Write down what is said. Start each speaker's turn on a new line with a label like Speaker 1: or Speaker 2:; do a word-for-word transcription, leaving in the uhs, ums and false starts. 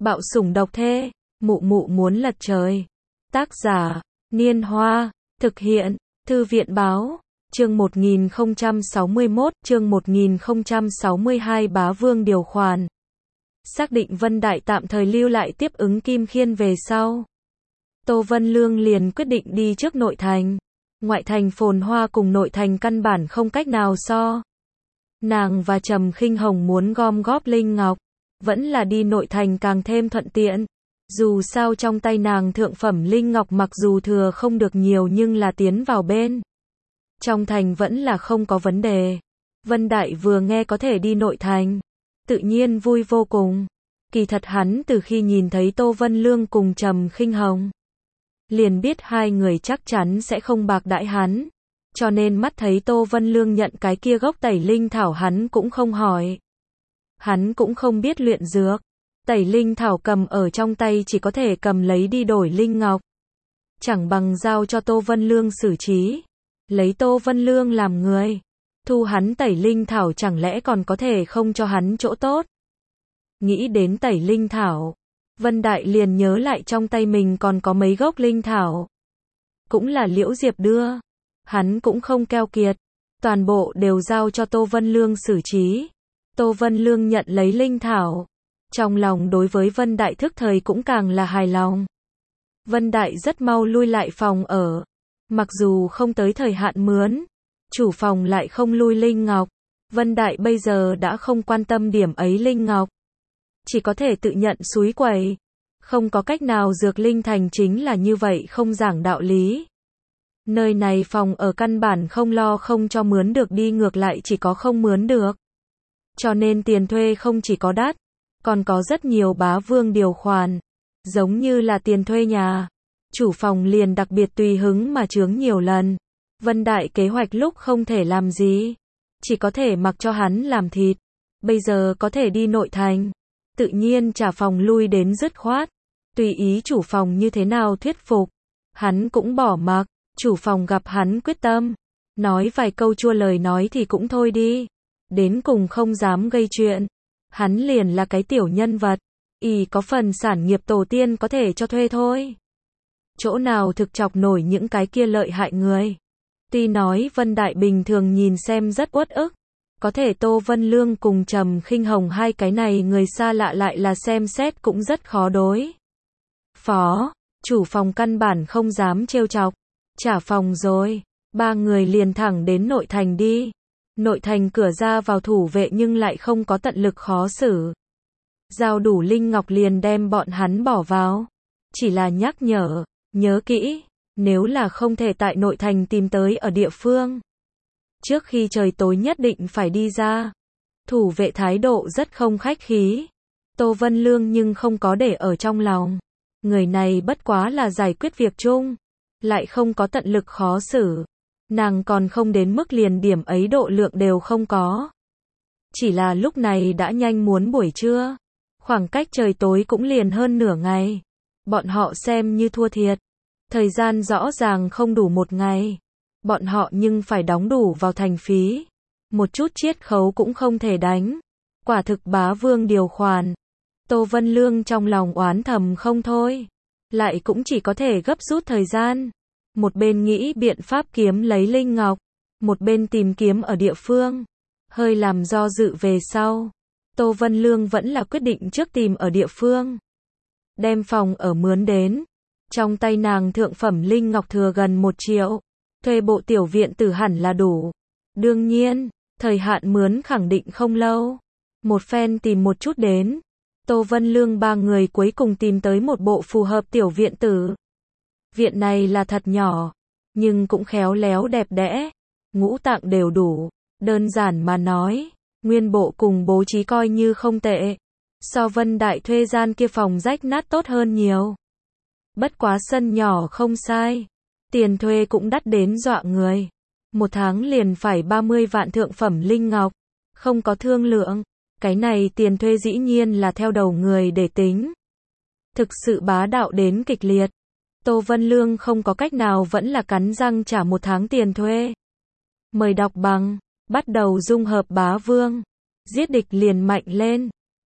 Speaker 1: Bạo sủng độc thê, mụ mụ muốn lật trời. Tác giả, Niên Hoa, thực hiện, Thư viện Báo, chương một nghìn không trăm sáu mươi mốt, chương một nghìn không trăm sáu mươi hai Bá Vương điều khoản. Xác định Vân Đại tạm thời lưu lại tiếp ứng Kim Khiên về sau. Tô Vân Lương liền quyết định đi trước nội thành. Ngoại thành phồn hoa cùng nội thành căn bản không cách nào so. Nàng và Trầm Khinh Hồng muốn gom góp linh ngọc, vẫn là đi nội thành càng thêm thuận tiện. Dù sao trong tay nàng thượng phẩm linh ngọc mặc dù thừa không được nhiều nhưng là tiến vào bên trong thành vẫn là không có vấn đề. Vân Đại vừa nghe có thể đi nội thành, tự nhiên vui vô cùng. Kỳ thật hắn từ khi nhìn thấy Tô Vân Lương cùng Trầm Khinh Hồng, liền biết hai người chắc chắn sẽ không bạc đãi hắn. Cho nên mắt thấy Tô Vân Lương nhận cái kia gốc tẩy linh thảo hắn cũng không hỏi. Hắn cũng không biết luyện dược. Tẩy linh thảo cầm ở trong tay chỉ có thể cầm lấy đi đổi linh ngọc. Chẳng bằng giao cho Tô Vân Lương xử trí. Lấy Tô Vân Lương làm người. Thu hắn tẩy linh thảo chẳng lẽ còn có thể không cho hắn chỗ tốt. Nghĩ đến tẩy linh thảo, Vân Đại liền nhớ lại trong tay mình còn có mấy gốc linh thảo. Cũng là Liễu Diệp đưa. Hắn cũng không keo kiệt. Toàn bộ đều giao cho Tô Vân Lương xử trí. Tô Vân Lương nhận lấy linh thảo. Trong lòng đối với Vân Đại thức thời cũng càng là hài lòng. Vân Đại rất mau lui lại phòng ở. Mặc dù không tới thời hạn mướn, chủ phòng lại không lui linh ngọc. Vân Đại bây giờ đã không quan tâm điểm ấy linh ngọc. Chỉ có thể tự nhận xúi quẩy. Không có cách nào dược linh thành chính là như vậy không giảng đạo lý. Nơi này phòng ở căn bản không lo không cho mướn được đi ngược lại chỉ có không mướn được. Cho nên tiền thuê không chỉ có đắt, còn có rất nhiều bá vương điều khoản. Giống như là tiền thuê nhà. Chủ phòng liền đặc biệt tùy hứng mà chướng nhiều lần. Vân Đại kế hoạch lúc không thể làm gì. Chỉ có thể mặc cho hắn làm thịt. Bây giờ có thể đi nội thành. Tự nhiên trả phòng lui đến dứt khoát. Tùy ý chủ phòng như thế nào thuyết phục. Hắn cũng bỏ mặc. Chủ phòng gặp hắn quyết tâm. Nói vài câu chua lời nói thì cũng thôi đi. Đến cùng không dám gây chuyện. Hắn liền là cái tiểu nhân vật. Y có phần sản nghiệp tổ tiên có thể cho thuê thôi. Chỗ nào thực chọc nổi những cái kia lợi hại người. Tuy nói Vân Đại bình thường nhìn xem rất uất ức. Có thể Tô Vân Lương cùng Trầm Khinh Hồng hai cái này người xa lạ lại là xem xét cũng rất khó đối phó. Chủ phòng căn bản không dám trêu chọc. Trả phòng rồi. Ba người liền thẳng đến nội thành đi. Nội thành cửa ra vào thủ vệ nhưng lại không có tận lực khó xử. Giao đủ linh ngọc liền đem bọn hắn bỏ vào. Chỉ là nhắc nhở, nhớ kỹ, nếu là không thể tại nội thành tìm tới ở địa phương. Trước khi trời tối nhất định phải đi ra. Thủ vệ thái độ rất không khách khí. Tô Vân Lương nhưng không có để ở trong lòng. Người này bất quá là giải quyết việc chung. Lại không có tận lực khó xử. Nàng còn không đến mức liền điểm ấy độ lượng đều không có. Chỉ là lúc này đã nhanh muốn buổi trưa. Khoảng cách trời tối cũng liền hơn nửa ngày. Bọn họ xem như thua thiệt. Thời gian rõ ràng không đủ một ngày. Bọn họ nhưng phải đóng đủ vào thành phí. Một chút chiết khấu cũng không thể đánh. Quả thực bá vương điều khoản. Tô Vân Lương trong lòng oán thầm không thôi. Lại cũng chỉ có thể gấp rút thời gian. Một bên nghĩ biện pháp kiếm lấy linh ngọc. Một bên tìm kiếm ở địa phương. Hơi làm do dự về sau. Tô Vân Lương vẫn là quyết định trước tìm ở địa phương. Đem phòng ở mướn đến. Trong tay nàng thượng phẩm linh ngọc thừa gần một triệu. Thuê bộ tiểu viện tử hẳn là đủ. Đương nhiên, thời hạn mướn khẳng định không lâu. Một phen tìm một chút đến. Tô Vân Lương ba người cuối cùng tìm tới một bộ phù hợp tiểu viện tử. Viện này là thật nhỏ. Nhưng cũng khéo léo đẹp đẽ. Ngũ tạng đều đủ. Đơn giản mà nói. Nguyên bộ cùng bố trí coi như không tệ. So Vân Đại thuê gian kia phòng rách nát tốt hơn nhiều. Bất quá sân nhỏ không sai. Tiền thuê cũng đắt đến dọa người. Một tháng liền phải ba mươi vạn thượng phẩm linh ngọc. Không có thương lượng. Cái này tiền thuê dĩ nhiên là theo đầu người để tính. Thực sự bá đạo đến kịch liệt. Tô Vân Lương không có cách nào vẫn là cắn răng trả một tháng tiền thuê. Mời đọc bằng. Bắt đầu dung hợp bá vương. Giết địch liền mạnh lên.